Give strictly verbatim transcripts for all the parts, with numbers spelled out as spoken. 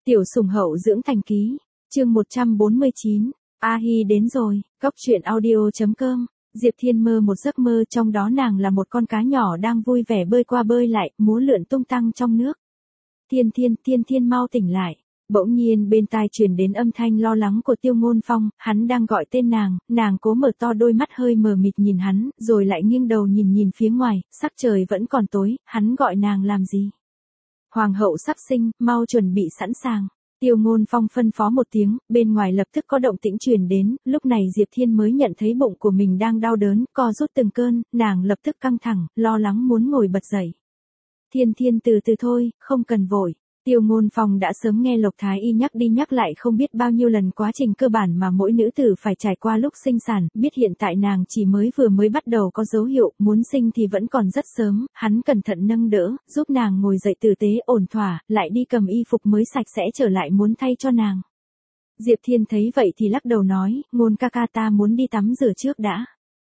Tiểu sủng hậu dưỡng thành ký, chương một trăm bốn mươi chín, A Hi đến rồi, góc truyện audio.com, Diệp Thiên mơ một giấc mơ trong đó nàng là một con cá nhỏ đang vui vẻ bơi qua bơi lại, múa lượn tung tăng trong nước. Thiên Thiên, Thiên Thiên mau tỉnh lại. Bỗng nhiên bên tai truyền đến âm thanh lo lắng của Tiêu Ngôn Phong, hắn đang gọi tên nàng, nàng cố mở to đôi mắt hơi mờ mịt nhìn hắn, rồi lại nghiêng đầu nhìn nhìn phía ngoài, sắc trời vẫn còn tối, hắn gọi nàng làm gì? Hoàng hậu sắp sinh, mau chuẩn bị sẵn sàng. Tiêu Ngôn Phong phân phó một tiếng, bên ngoài lập tức có động tĩnh truyền đến, lúc này Diệp Thiên mới nhận thấy bụng của mình đang đau đớn, co rút từng cơn, nàng lập tức căng thẳng, lo lắng muốn ngồi bật dậy. Thiên Thiên từ từ thôi, không cần vội. Tiêu Ngôn Phong đã sớm nghe Lộc Thái Y nhắc đi nhắc lại không biết bao nhiêu lần quá trình cơ bản mà mỗi nữ tử phải trải qua lúc sinh sản, biết hiện tại nàng chỉ mới vừa mới bắt đầu có dấu hiệu, muốn sinh thì vẫn còn rất sớm, hắn cẩn thận nâng đỡ, giúp nàng ngồi dậy tử tế ổn thỏa, lại đi cầm y phục mới sạch sẽ trở lại muốn thay cho nàng. Diệp Thiên thấy vậy thì lắc đầu nói, Ngôn ca ca ta muốn đi tắm rửa trước đã.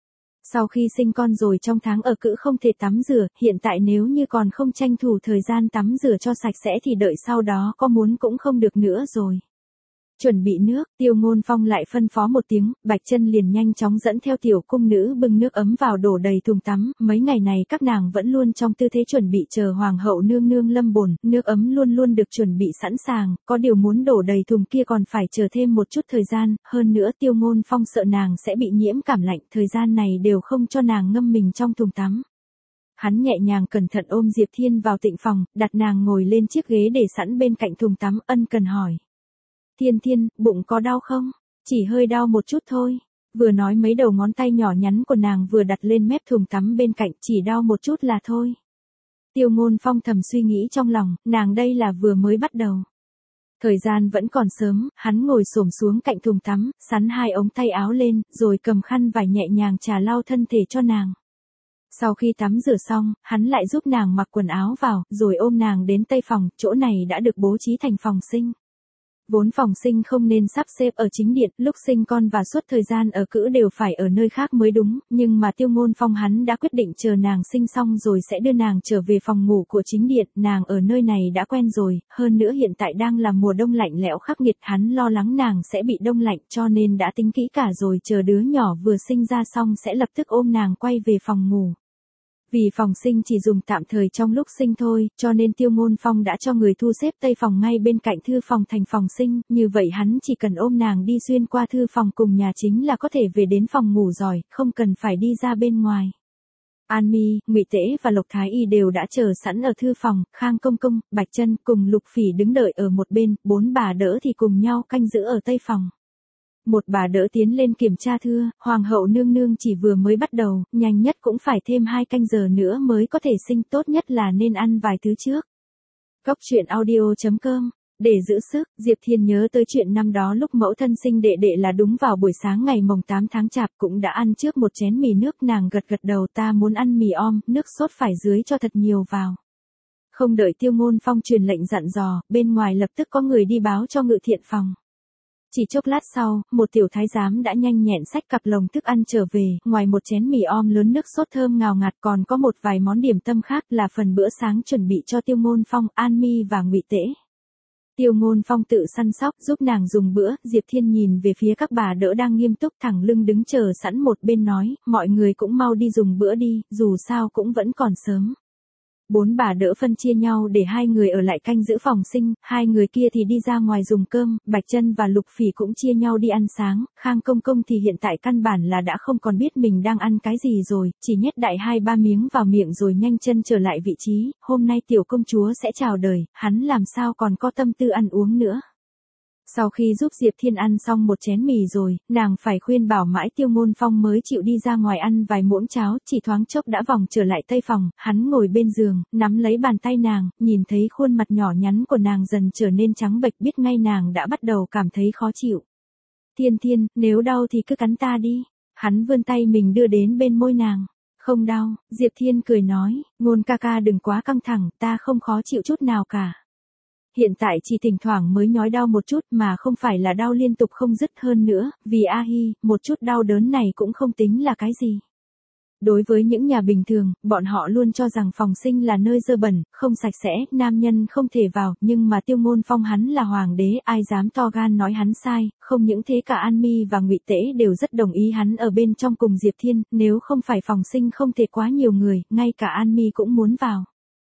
Sau khi sinh con rồi trong tháng ở cữ không thể tắm rửa, hiện tại nếu như còn không tranh thủ thời gian tắm rửa cho sạch sẽ thì đợi sau đó có muốn cũng không được nữa rồi. Chuẩn bị nước, Tiêu Ngôn Phong lại phân phó một tiếng, Bạch Chân liền nhanh chóng dẫn theo tiểu cung nữ bưng nước ấm vào đổ đầy thùng tắm, mấy ngày này các nàng vẫn luôn trong tư thế chuẩn bị chờ hoàng hậu nương nương lâm bồn, nước ấm luôn luôn được chuẩn bị sẵn sàng, có điều muốn đổ đầy thùng kia còn phải chờ thêm một chút thời gian, hơn nữa Tiêu Ngôn Phong sợ nàng sẽ bị nhiễm cảm lạnh, thời gian này đều không cho nàng ngâm mình trong thùng tắm. Hắn nhẹ nhàng cẩn thận ôm Diệp Thiên vào tịnh phòng, đặt nàng ngồi lên chiếc ghế để sẵn bên cạnh thùng tắm, ân cần hỏi. Thiên Thiên, bụng có đau không? Chỉ hơi đau một chút thôi. Vừa nói mấy đầu ngón tay nhỏ nhắn của nàng vừa đặt lên mép thùng tắm bên cạnh, chỉ đau một chút là thôi. Tiêu Ngôn Phong thầm suy nghĩ trong lòng, nàng đây là vừa mới bắt đầu. Thời gian vẫn còn sớm, hắn ngồi xổm xuống cạnh thùng tắm, sắn hai ống tay áo lên, rồi cầm khăn vải nhẹ nhàng chà lau thân thể cho nàng. Sau khi tắm rửa xong, hắn lại giúp nàng mặc quần áo vào, rồi ôm nàng đến tây phòng, chỗ này đã được bố trí thành phòng sinh. Vốn phòng sinh không nên sắp xếp ở chính điện, lúc sinh con và suốt thời gian ở cữ đều phải ở nơi khác mới đúng, nhưng mà Tiêu Ngôn Phong hắn đã quyết định chờ nàng sinh xong rồi sẽ đưa nàng trở về phòng ngủ của chính điện, nàng ở nơi này đã quen rồi, hơn nữa hiện tại đang là mùa đông lạnh lẽo khắc nghiệt, hắn lo lắng nàng sẽ bị đông lạnh cho nên đã tính kỹ cả rồi, chờ đứa nhỏ vừa sinh ra xong sẽ lập tức ôm nàng quay về phòng ngủ. Vì phòng sinh chỉ dùng tạm thời trong lúc sinh thôi, cho nên Tiêu Ngôn Phong đã cho người thu xếp tây phòng ngay bên cạnh thư phòng thành phòng sinh, như vậy hắn chỉ cần ôm nàng đi xuyên qua thư phòng cùng nhà chính là có thể về đến phòng ngủ rồi, không cần phải đi ra bên ngoài. An Mi, Ngụy Tễ và Lộc Thái Y đều đã chờ sẵn ở thư phòng, Khang Công Công, Bạch Chân cùng Lục Phỉ đứng đợi ở một bên, bốn bà đỡ thì cùng nhau canh giữ ở tây phòng. Một bà đỡ tiến lên kiểm tra thưa, hoàng hậu nương nương chỉ vừa mới bắt đầu, nhanh nhất cũng phải thêm hai canh giờ nữa mới có thể sinh, tốt nhất là nên ăn vài thứ trước. Góc truyện audio.com, để giữ sức, Diệp Thiên nhớ tới chuyện năm đó lúc mẫu thân sinh đệ đệ là đúng vào buổi sáng ngày mồng tám tháng chạp cũng đã ăn trước một chén mì nước, nàng gật gật đầu, ta muốn ăn mì om, nước sốt phải dưới cho thật nhiều vào. Không đợi Tiêu Ngôn Phong truyền lệnh dặn dò, bên ngoài lập tức có người đi báo cho ngự thiện phòng. Chỉ chốc lát sau, một tiểu thái giám đã nhanh nhẹn xách cặp lồng thức ăn trở về, ngoài một chén mì om lớn nước sốt thơm ngào ngạt còn có một vài món điểm tâm khác là phần bữa sáng chuẩn bị cho Tiêu Ngôn Phong, An Mi và Ngụy Tễ. Tiêu Ngôn Phong tự săn sóc giúp nàng dùng bữa, Diệp Thiên nhìn về phía các bà đỡ đang nghiêm túc thẳng lưng đứng chờ sẵn một bên nói, mọi người cũng mau đi dùng bữa đi, dù sao cũng vẫn còn sớm. Bốn bà đỡ phân chia nhau để hai người ở lại canh giữ phòng sinh, hai người kia thì đi ra ngoài dùng cơm, Bạch Chân và Lục Phỉ cũng chia nhau đi ăn sáng, Khang Công Công thì hiện tại căn bản là đã không còn biết mình đang ăn cái gì rồi, chỉ nhét đại hai ba miếng vào miệng rồi nhanh chân trở lại vị trí, hôm nay tiểu công chúa sẽ chào đời, hắn làm sao còn có tâm tư ăn uống nữa. Sau khi giúp Diệp Thiên ăn xong một chén mì rồi, nàng phải khuyên bảo mãi Tiêu Ngôn Phong mới chịu đi ra ngoài ăn vài muỗng cháo, chỉ thoáng chốc đã vòng trở lại tây phòng, hắn ngồi bên giường, nắm lấy bàn tay nàng, nhìn thấy khuôn mặt nhỏ nhắn của nàng dần trở nên trắng bệch, biết ngay nàng đã bắt đầu cảm thấy khó chịu. Thiên Thiên, nếu đau thì cứ cắn ta đi, hắn vươn tay mình đưa đến bên môi nàng. Không đau, Diệp Thiên cười nói, Ngôn ca ca đừng quá căng thẳng, ta không khó chịu chút nào cả. Hiện tại chỉ thỉnh thoảng mới nhói đau một chút mà không phải là đau liên tục không dứt, hơn nữa, vì A Hi, một chút đau đớn này cũng không tính là cái gì. Đối với những nhà bình thường, bọn họ luôn cho rằng phòng sinh là nơi dơ bẩn, không sạch sẽ, nam nhân không thể vào, nhưng mà Tiêu Ngôn Phong hắn là hoàng đế, ai dám to gan nói hắn sai, không những thế cả An Mi và Ngụy Tễ đều rất đồng ý hắn ở bên trong cùng Diệp Thiên, nếu không phải phòng sinh không thể quá nhiều người, ngay cả An Mi cũng muốn vào.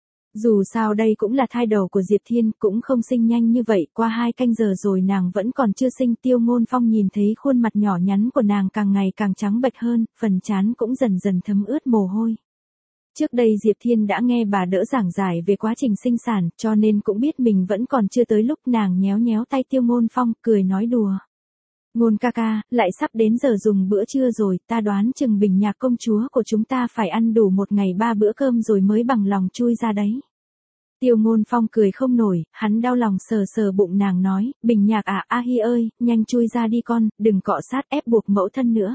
Dù sao đây cũng là thai đầu của Diệp Thiên, cũng không sinh nhanh như vậy, qua hai canh giờ rồi nàng vẫn còn chưa sinh. Tiêu Ngôn Phong nhìn thấy khuôn mặt nhỏ nhắn của nàng càng ngày càng trắng bệch hơn, phần trán cũng dần dần thấm ướt mồ hôi. Trước đây Diệp Thiên đã nghe bà đỡ giảng giải về quá trình sinh sản, cho nên cũng biết mình vẫn còn chưa tới lúc. Nàng nhéo nhéo tay Tiêu Ngôn Phong, cười nói đùa. Ngôn ca ca, lại sắp đến giờ dùng bữa trưa rồi, ta đoán chừng Bình Nhạc công chúa của chúng ta phải ăn đủ một ngày ba bữa cơm rồi mới bằng lòng chui ra đấy. Tiêu Ngôn Phong cười không nổi, hắn đau lòng sờ sờ bụng nàng nói, Bình Nhạc à, A Hi ơi, nhanh chui ra đi con, đừng cọ sát ép buộc mẫu thân nữa.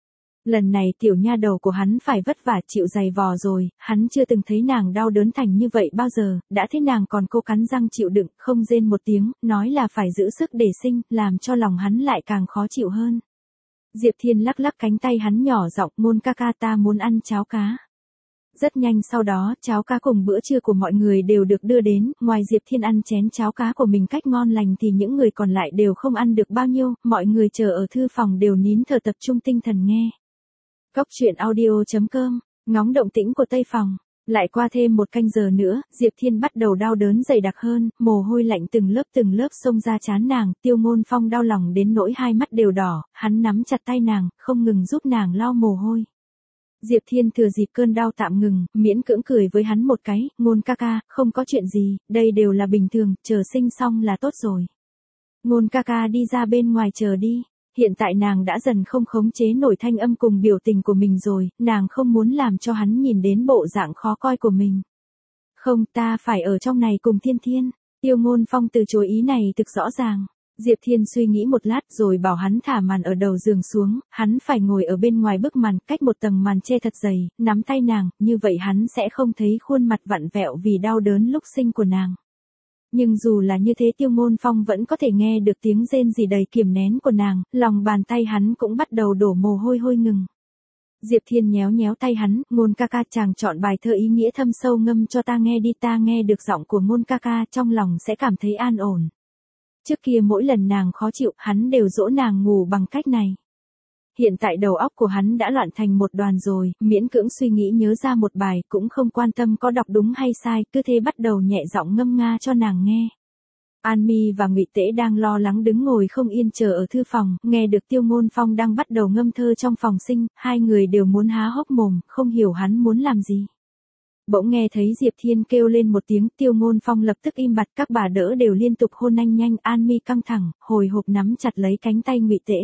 Lần này tiểu nha đầu của hắn phải vất vả chịu dày vò rồi, hắn chưa từng thấy nàng đau đớn thành như vậy bao giờ, đã thế nàng còn cố cắn răng chịu đựng, không rên một tiếng, nói là phải giữ sức để sinh, làm cho lòng hắn lại càng khó chịu hơn. Diệp Thiên lắc lắc cánh tay hắn nhỏ giọng, Ngôn ca ca ta muốn ăn cháo cá. Rất nhanh sau đó, cháo cá cùng bữa trưa của mọi người đều được đưa đến, ngoài Diệp Thiên ăn chén cháo cá của mình cách ngon lành thì những người còn lại đều không ăn được bao nhiêu, mọi người chờ ở thư phòng đều nín thở tập trung tinh thần nghe. Cốc truyện audio chấm com, ngóng động tĩnh của Tây Phòng. Lại qua thêm một canh giờ nữa, Diệp Thiên bắt đầu đau đớn dày đặc hơn, mồ hôi lạnh từng lớp từng lớp xông ra trán nàng, Tiêu Ngôn Phong đau lòng đến nỗi hai mắt đều đỏ, hắn nắm chặt tay nàng, không ngừng giúp nàng lau mồ hôi. Diệp Thiên thừa dịp cơn đau tạm ngừng, miễn cưỡng cười với hắn một cái, Ngôn ca ca, không có chuyện gì, đây đều là bình thường, chờ sinh xong là tốt rồi. Ngôn ca ca đi ra bên ngoài chờ đi. Hiện tại nàng đã dần không khống chế nổi thanh âm cùng biểu tình của mình rồi, nàng không muốn làm cho hắn nhìn đến bộ dạng khó coi của mình. Không, ta phải ở trong này cùng Thiên Thiên. Tiêu Ngôn Phong từ chối ý này thực rõ ràng. Diệp Thiên suy nghĩ một lát rồi bảo hắn thả màn ở đầu giường xuống, hắn phải ngồi ở bên ngoài bức màn, cách một tầng màn che thật dày, nắm tay nàng, như vậy hắn sẽ không thấy khuôn mặt vặn vẹo vì đau đớn lúc sinh của nàng. Nhưng dù là như thế Tiêu Ngôn Phong vẫn có thể nghe được tiếng rên rỉ đầy kiềm nén của nàng, lòng bàn tay hắn cũng bắt đầu đổ mồ hôi hôi ngừng. Diệp Thiên nhéo nhéo tay hắn, Ngôn ca ca chàng chọn bài thơ ý nghĩa thâm sâu ngâm cho ta nghe đi, ta nghe được giọng của Ngôn ca ca trong lòng sẽ cảm thấy an ổn. Trước kia mỗi lần nàng khó chịu, hắn đều dỗ nàng ngủ bằng cách này. Hiện tại đầu óc của hắn đã loạn thành một đoàn rồi, miễn cưỡng suy nghĩ nhớ ra một bài, cũng không quan tâm có đọc đúng hay sai, cứ thế bắt đầu nhẹ giọng ngâm nga cho nàng nghe. An Mi và Ngụy Tễ đang lo lắng đứng ngồi không yên chờ ở thư phòng, nghe được Tiêu Ngôn Phong đang bắt đầu ngâm thơ trong phòng sinh, hai người đều muốn há hốc mồm, không hiểu hắn muốn làm gì. Bỗng nghe thấy Diệp Thiên kêu lên một tiếng, Tiêu Ngôn Phong lập tức im bặt, các bà đỡ đều liên tục hôn nhanh nhanh, An Mi căng thẳng, hồi hộp nắm chặt lấy cánh tay Ngụy Tễ.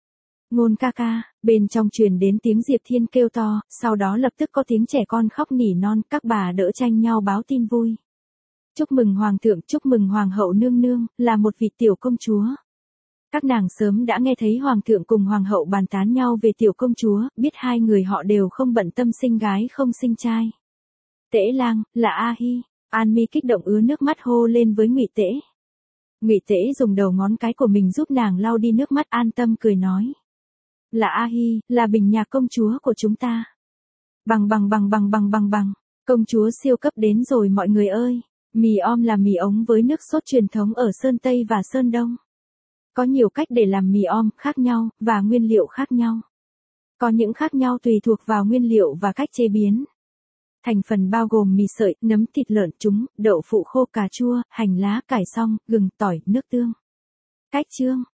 Ngôn ca ca, bên trong truyền đến tiếng Diệp Thiên kêu to, sau đó lập tức có tiếng trẻ con khóc nỉ non, các bà đỡ tranh nhau báo tin vui. Chúc mừng Hoàng thượng, chúc mừng Hoàng hậu nương nương, là một vị tiểu công chúa. Các nàng sớm đã nghe thấy Hoàng thượng cùng Hoàng hậu bàn tán nhau về tiểu công chúa, biết hai người họ đều không bận tâm sinh gái không sinh trai. Tễ lang, là A Hi, An Mi kích động ứa nước mắt hô lên với Ngụy Tễ. Ngụy Tễ dùng đầu ngón cái của mình giúp nàng lau đi nước mắt, an tâm cười nói. Là A Hi, là Bình Nhạc công chúa của chúng ta. Bằng bằng bằng bằng bằng bằng bằng, công chúa siêu cấp đến rồi mọi người ơi. Mì om là mì ống với nước sốt truyền thống ở Sơn Tây và Sơn Đông. Có nhiều cách để làm mì om khác nhau, và nguyên liệu khác nhau. Có những khác nhau tùy thuộc vào nguyên liệu và cách chế biến. Thành phần bao gồm mì sợi, nấm, thịt lợn, trứng, đậu phụ khô, cà chua, hành lá, cải xong, gừng, tỏi, nước tương. Cách chương.